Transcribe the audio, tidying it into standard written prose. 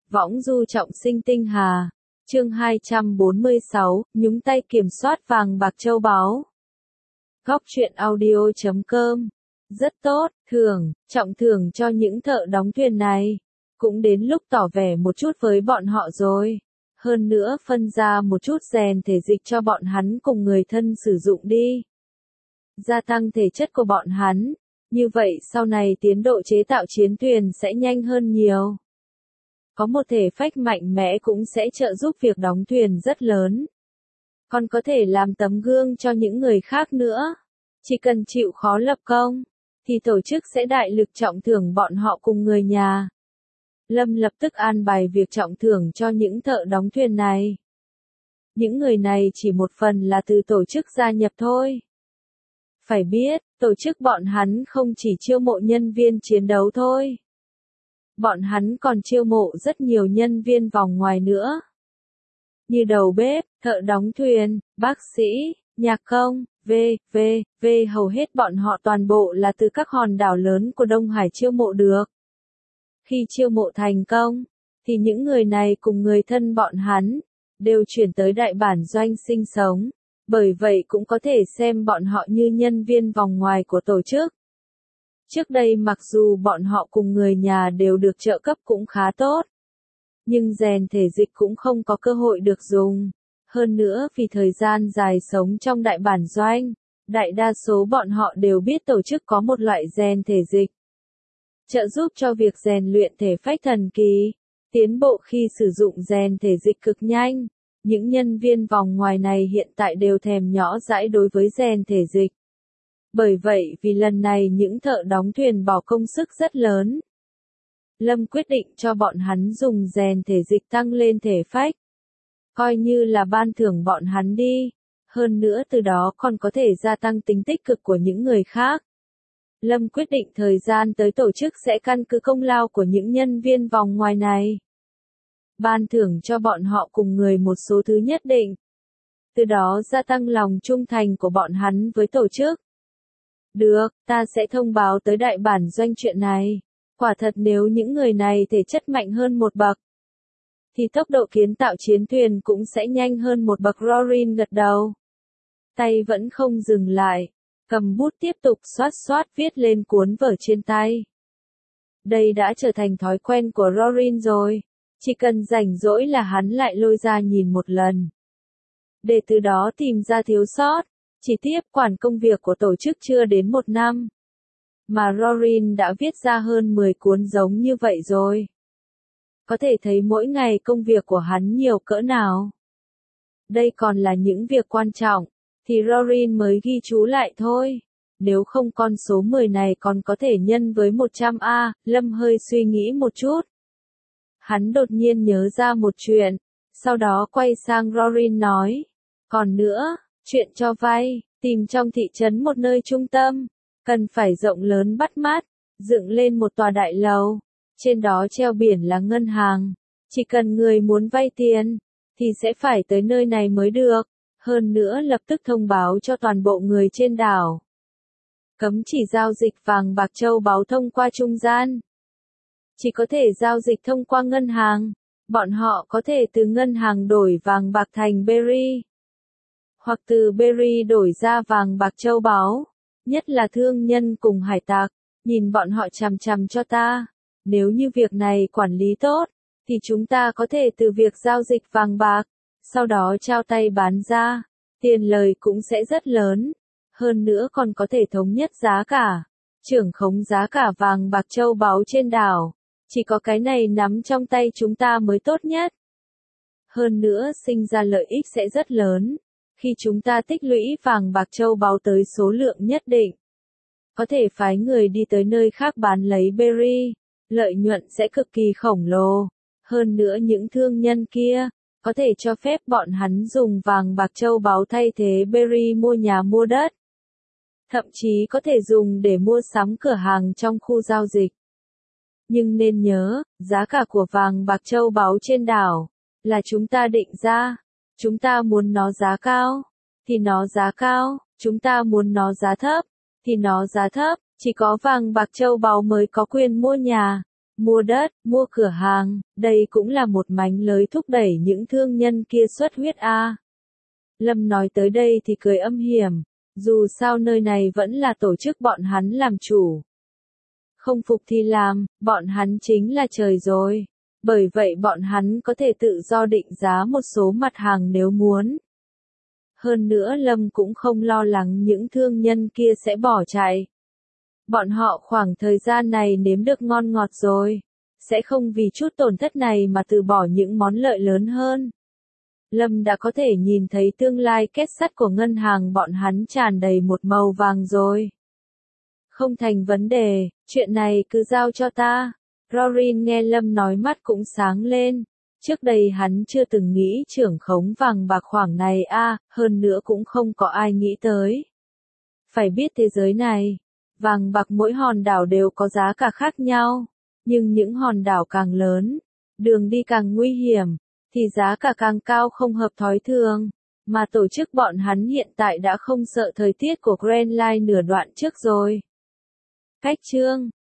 Võng du trọng sinh tinh hà. Chương 246, nhúng tay kiểm soát vàng bạc châu báu. Góc truyện audio.com. Rất tốt, trọng thưởng cho những thợ đóng thuyền này. Cũng đến lúc tỏ vẻ một chút với bọn họ rồi. Hơn nữa phân ra một chút rèn thể dịch cho bọn hắn cùng người thân sử dụng đi. Gia tăng thể chất của bọn hắn. Như vậy sau này tiến độ chế tạo chiến thuyền sẽ nhanh hơn nhiều. Có một thể phách mạnh mẽ cũng sẽ trợ giúp việc đóng thuyền rất lớn. Còn có thể làm tấm gương cho những người khác nữa. Chỉ cần chịu khó lập công, thì tổ chức sẽ đại lực trọng thưởng bọn họ cùng người nhà. Lâm lập tức an bài việc trọng thưởng cho những thợ đóng thuyền này. Những người này chỉ một phần là từ tổ chức gia nhập thôi. Phải biết, tổ chức bọn hắn không chỉ chiêu mộ nhân viên chiến đấu thôi. Bọn hắn còn chiêu mộ rất nhiều nhân viên vòng ngoài nữa. Như đầu bếp, thợ đóng thuyền, bác sĩ, nhạc công, v.v. Hầu hết bọn họ toàn bộ là từ các hòn đảo lớn của Đông Hải chiêu mộ được. Khi chiêu mộ thành công, thì những người này cùng người thân bọn hắn, đều chuyển tới đại bản doanh sinh sống. Bởi vậy cũng có thể xem bọn họ như nhân viên vòng ngoài của tổ chức. Trước đây mặc dù bọn họ cùng người nhà đều được trợ cấp cũng khá tốt. Nhưng rèn thể dịch cũng không có cơ hội được dùng. Hơn nữa vì thời gian dài sống trong đại bản doanh, đại đa số bọn họ đều biết tổ chức có một loại rèn thể dịch. Trợ giúp cho việc rèn luyện thể phách thần kỳ, tiến bộ khi sử dụng rèn thể dịch cực nhanh. Những nhân viên vòng ngoài này hiện tại đều thèm nhỏ dãi đối với rèn thể dịch. Bởi vậy vì lần này những thợ đóng thuyền bỏ công sức rất lớn. Lâm quyết định cho bọn hắn dùng rèn thể dịch tăng lên thể phách. Coi như là ban thưởng bọn hắn đi. Hơn nữa từ đó còn có thể gia tăng tính tích cực của những người khác. Lâm quyết định thời gian tới tổ chức sẽ căn cứ công lao của những nhân viên vòng ngoài này. Ban thưởng cho bọn họ cùng người một số thứ nhất định. Từ đó gia tăng lòng trung thành của bọn hắn với tổ chức. Được, ta sẽ thông báo tới đại bản doanh chuyện này. Quả thật nếu những người này thể chất mạnh hơn một bậc, thì tốc độ kiến tạo chiến thuyền cũng sẽ nhanh hơn một bậc. Rorin gật đầu. Tay vẫn không dừng lại. Cầm bút tiếp tục xoát viết lên cuốn vở trên tay. Đây đã trở thành thói quen của Rorin rồi. Chỉ cần rảnh rỗi là hắn lại lôi ra nhìn một lần. Để từ đó tìm ra thiếu sót. Chỉ tiếp quản công việc của tổ chức chưa đến một năm. Mà Rorin đã viết ra hơn 10 cuốn giống như vậy rồi. Có thể thấy mỗi ngày công việc của hắn nhiều cỡ nào. Đây còn là những việc quan trọng, thì Rorin mới ghi chú lại thôi. Nếu không con số 10 này còn có thể nhân với 100A, Lâm hơi suy nghĩ một chút. Hắn đột nhiên nhớ ra một chuyện, sau đó quay sang Rorin nói. Còn nữa, chuyện cho vay, tìm trong thị trấn một nơi trung tâm, cần phải rộng lớn bắt mắt, dựng lên một tòa đại lầu, trên đó treo biển là ngân hàng. Chỉ cần người muốn vay tiền, thì sẽ phải tới nơi này mới được. Hơn nữa lập tức thông báo cho toàn bộ người trên đảo. Cấm chỉ giao dịch vàng bạc châu báu thông qua trung gian. Chỉ có thể giao dịch thông qua ngân hàng. Bọn họ có thể từ ngân hàng đổi vàng bạc thành berry. Hoặc từ berry đổi ra vàng bạc châu báu. Nhất là thương nhân cùng hải tặc. Nhìn bọn họ chằm chằm cho ta. Nếu như việc này quản lý tốt, thì chúng ta có thể từ việc giao dịch vàng bạc. Sau đó trao tay bán ra. Tiền lời cũng sẽ rất lớn. Hơn nữa còn có thể thống nhất giá cả. Trưởng khống giá cả vàng bạc châu báu trên đảo. Chỉ có cái này nắm trong tay chúng ta mới tốt nhất. Hơn nữa sinh ra lợi ích sẽ rất lớn. Khi chúng ta tích lũy vàng bạc châu báu tới số lượng nhất định. Có thể phái người đi tới nơi khác bán lấy berry. Lợi nhuận sẽ cực kỳ khổng lồ. Hơn nữa những thương nhân kia, có thể cho phép bọn hắn dùng vàng bạc châu báu thay thế berry mua nhà mua đất. Thậm chí có thể dùng để mua sắm cửa hàng trong khu giao dịch. Nhưng nên nhớ, giá cả của vàng bạc châu báu trên đảo, là chúng ta định ra. Chúng ta muốn nó giá cao, thì nó giá cao. Chúng ta muốn nó giá thấp, thì nó giá thấp. Chỉ có vàng bạc châu báu mới có quyền mua nhà. mua đất, mua cửa hàng, đây cũng là một mánh lới thúc đẩy những thương nhân kia xuất huyết a. Lâm nói tới đây thì cười âm hiểm, dù sao nơi này vẫn là tổ chức bọn hắn làm chủ. Không phục thì làm, bọn hắn chính là trời rồi. Bởi vậy bọn hắn có thể tự do định giá một số mặt hàng nếu muốn. Hơn nữa Lâm cũng không lo lắng những thương nhân kia sẽ bỏ chạy. Bọn họ khoảng thời gian này nếm được ngon ngọt rồi, sẽ không vì chút tổn thất này mà từ bỏ những món lợi lớn hơn. Lâm đã có thể nhìn thấy tương lai kết sắt của ngân hàng bọn hắn tràn đầy một màu vàng rồi. Không thành vấn đề, chuyện này cứ giao cho ta. Rorin nghe Lâm nói mắt cũng sáng lên. Trước đây hắn chưa từng nghĩ trưởng khống vàng bạc khoản này hơn nữa cũng không có ai nghĩ tới. Phải biết thế giới này, vàng bạc mỗi hòn đảo đều có giá cả khác nhau, nhưng những hòn đảo càng lớn, đường đi càng nguy hiểm, thì giá cả càng cao không hợp thói thường, mà tổ chức bọn hắn hiện tại đã không sợ thời tiết của Grand Line nửa đoạn trước rồi. Cách chương